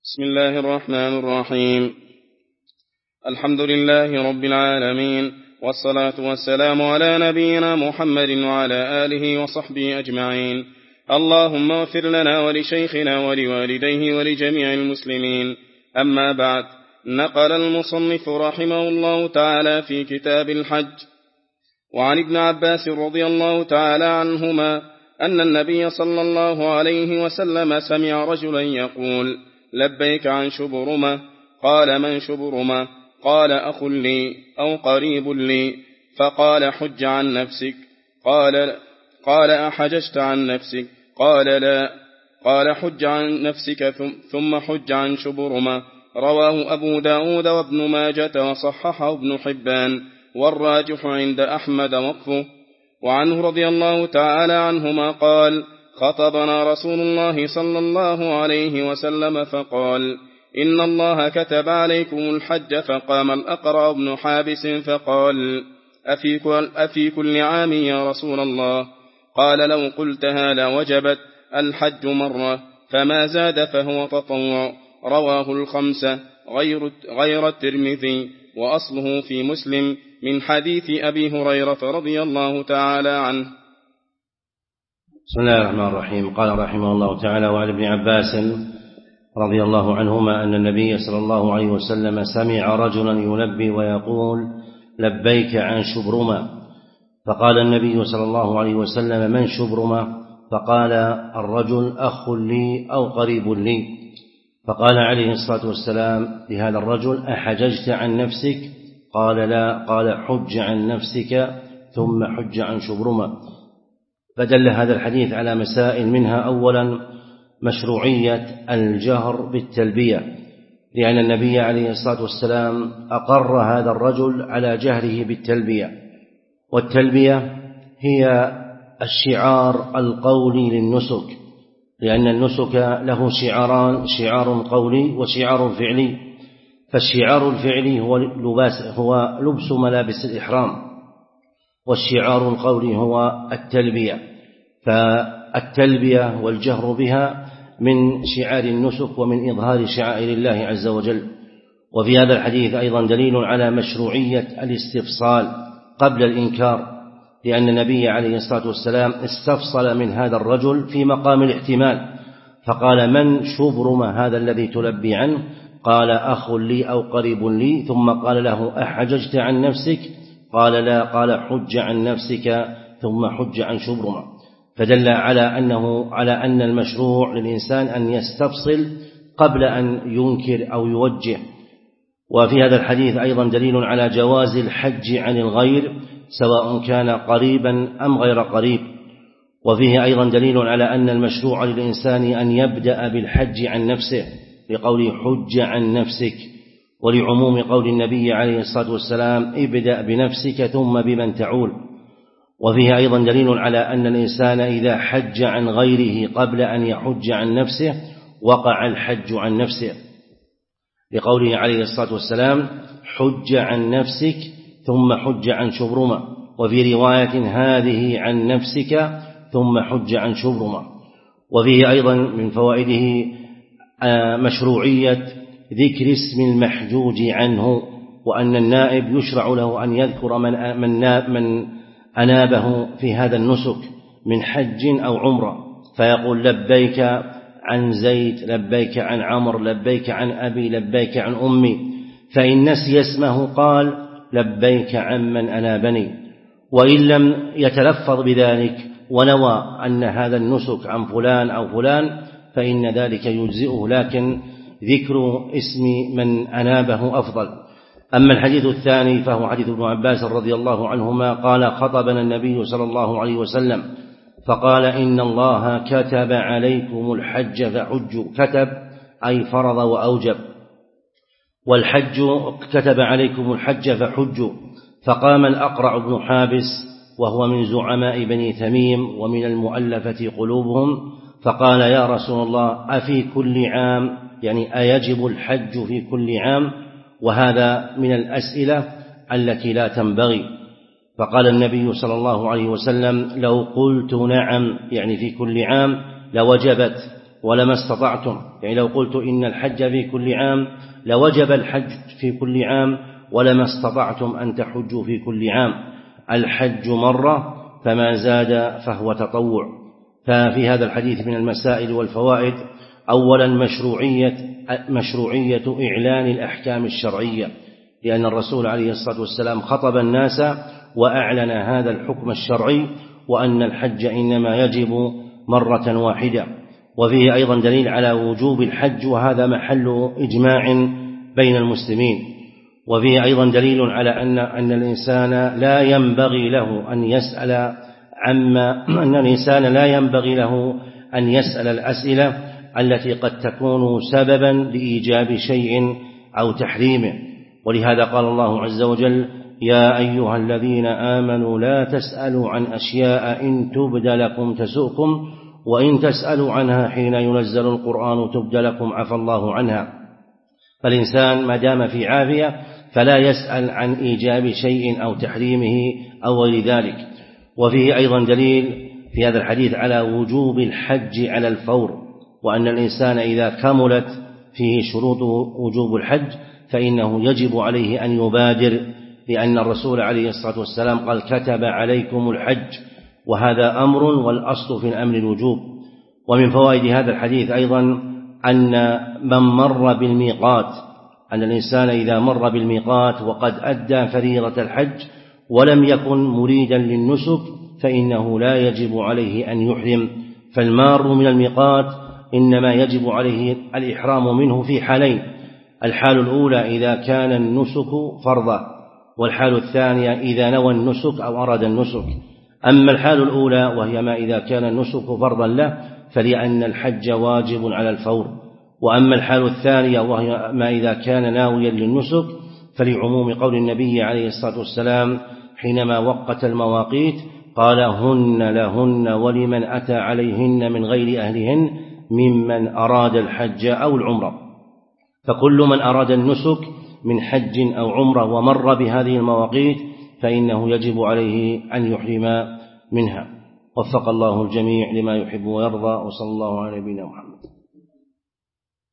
بسم الله الرحمن الرحيم. الحمد لله رب العالمين، والصلاة والسلام على نبينا محمد وعلى آله وصحبه أجمعين. اللهم اغفر لنا ولشيخنا ولوالديه ولجميع المسلمين. أما بعد، نقل المصنف رحمه الله تعالى في كتاب الحج وعن ابن عباس رضي الله تعالى عنهما أن النبي صلى الله عليه وسلم سمع رجلا يقول: لبيك عن شبرمة. قال: من شبرمة؟ قال: أخ لي أو قريب لي. فقال: حج عن نفسك. قال: أحججت عن نفسك؟ قال: لا. قال: حج عن نفسك ثم حج عن شبرمة. رواه أبو داود وابن ماجة وصححه ابن حبان، والراجح عند أحمد وقفه. وعنه رضي الله تعالى عنهما قال: خطبنا رسول الله صلى الله عليه وسلم فقال: إن الله كتب عليكم الحج. فقام الأقرع بن حابس فقال: أفي كل عام يا رسول الله؟ قال: لو قلتها لوجبت الحج مرة، فما زاد فهو تطوع. رواه الخمسة غير الترمذي، وأصله في مسلم من حديث أبي هريرة رضي الله تعالى عنه. بسم الله الرحمن الرحيم. قال رحمه الله تعالى: وعن ابن عباس رضي الله عنهما أن النبي صلى الله عليه وسلم سمع رجلا يلبي ويقول: لبيك عن شبرمة. فقال النبي صلى الله عليه وسلم: من شبرمة؟ فقال الرجل: أخ لي أو قريب لي. فقال عليه الصلاة والسلام لهذا الرجل: أحججت عن نفسك؟ قال: لا. قال: حج عن نفسك ثم حج عن شبرمة. فدل هذا الحديث على مسائل، منها أولا مشروعية الجهر بالتلبية، لأن النبي عليه الصلاة والسلام أقر هذا الرجل على جهره بالتلبية، والتلبية هي الشعار القولي للنسك، لأن النسك له شعاران: شعار قولي وشعار فعلي. فالشعار الفعلي هو لبس ملابس الإحرام، والشعار القولي هو التلبية. فالتلبية والجهر بها من شعار النسك ومن إظهار شعائر الله عز وجل. وفي هذا الحديث أيضا دليل على مشروعية الاستفصال قبل الإنكار، لأن النبي عليه الصلاة والسلام استفصل من هذا الرجل في مقام الاحتمال، فقال: من شبرمة هذا الذي تلبي عنه؟ قال: أخ لي أو قريب لي. ثم قال له: أحججت عن نفسك؟ قال: لا. قال: حج عن نفسك ثم حج عن شبرمة. فدل على أن المشروع للإنسان أن يستفصل قبل أن ينكر أو يوجه. وفي هذا الحديث أيضا دليل على جواز الحج عن الغير، سواء كان قريبا أم غير قريب. وفيه أيضا دليل على أن المشروع للإنسان أن يبدأ بالحج عن نفسه، لقوله: حج عن نفسك، ولعموم قول النبي عليه الصلاة والسلام: ابدأ بنفسك ثم بمن تعول. وفيه أيضا دليل على أن الإنسان إذا حج عن غيره قبل أن يحج عن نفسه وقع الحج عن نفسه، لقوله عليه الصلاة والسلام: حج عن نفسك ثم حج عن شبرمة. وفي رواية: هذه عن نفسك ثم حج عن شبرمة. وفيه أيضا من فوائده مشروعية ذكر اسم المحجوج عنه، وأن النائب يشرع له أن يذكر من أنابه في هذا النسك من حج أو عمرة، فيقول: لبيك عن زيد، لبيك عن عمر، لبيك عن أبي، لبيك عن أمي. فإن نسي اسمه قال: لبيك عن من أنابني. وإن لم يتلفظ بذلك ونوى أن هذا النسك عن فلان أو فلان فإن ذلك يجزئه، لكن ذكر اسم من أنابه أفضل. أما الحديث الثاني فهو حديث ابن عباس رضي الله عنهما قال: خطبنا النبي صلى الله عليه وسلم فقال: إن الله كتب عليكم الحج فحجوا. كتب أي فرض وأوجب، والحج كتب عليكم الحج فحجوا. فقام الأقرع بن حابس وهو من زعماء بني تميم ومن المؤلفة قلوبهم، فقال: يا رسول الله، أفي كل عام؟ يعني أيجب الحج في كل عام؟ وهذا من الأسئلة التي لا تنبغي. فقال النبي صلى الله عليه وسلم: لو قلت نعم، يعني في كل عام، لوجبت ولما استطعتم، يعني لو قلت إن الحج في كل عام لوجب الحج في كل عام ولما استطعتم أن تحجوا في كل عام. الحج مرة فما زاد فهو تطوع. ففي هذا الحديث من المسائل والفوائد: أولا مشروعية إعلان الأحكام الشرعية، لأن الرسول عليه الصلاة والسلام خطب الناس وأعلن هذا الحكم الشرعي، وأن الحج إنما يجب مرة واحدة. وفيه أيضا دليل على وجوب الحج، وهذا محل إجماع بين المسلمين. وفيه أيضا دليل على أن الإنسان لا ينبغي له أن يسأل الأسئلة التي قد تكون سببا لإيجاب شيء أو تحريمه. ولهذا قال الله عز وجل: يا أيها الذين آمنوا لا تسألوا عن أشياء إن تبد لكم تسؤكم وإن تسألوا عنها حين ينزل القرآن تبد لكم عفى الله عنها. فالإنسان ما دام في عافية فلا يسأل عن إيجاب شيء أو تحريمه أو غير ذلك. وفيه أيضا دليل في هذا الحديث على وجوب الحج على الفور، وأن الإنسان إذا كملت فيه شروط وجوب الحج فإنه يجب عليه أن يبادر، لأن الرسول عليه الصلاة والسلام قال: كتب عليكم الحج، وهذا أمر، والأصل في الأمر الوجوب. ومن فوائد هذا الحديث أيضا أن من مر بالميقات، أن الإنسان إذا مر بالميقات وقد أدى فريضة الحج ولم يكن مريدا للنسك فإنه لا يجب عليه أن يحرم. فالمار من الميقات إنما يجب عليه الإحرام منه في حالين: الحال الأولى إذا كان النسك فرضا، والحال الثانية إذا نوى النسك أو أراد النسك. أما الحال الأولى وهي ما إذا كان النسك فرضا له فلأن الحج واجب على الفور. وأما الحال الثانية وهي ما إذا كان ناويا للنسك فلعموم قول النبي عليه الصلاة والسلام حينما وقت المواقيت قال: هن لهن ولمن أتى عليهن من غير أهلهن ممن أراد الحج أو العمرة. فكل من أراد النسك من حج أو عمرة ومر بهذه المواقيت فإنه يجب عليه أن يحرم منها. وفق الله الجميع لما يحب ويرضى، وصلى الله على نبينا محمد.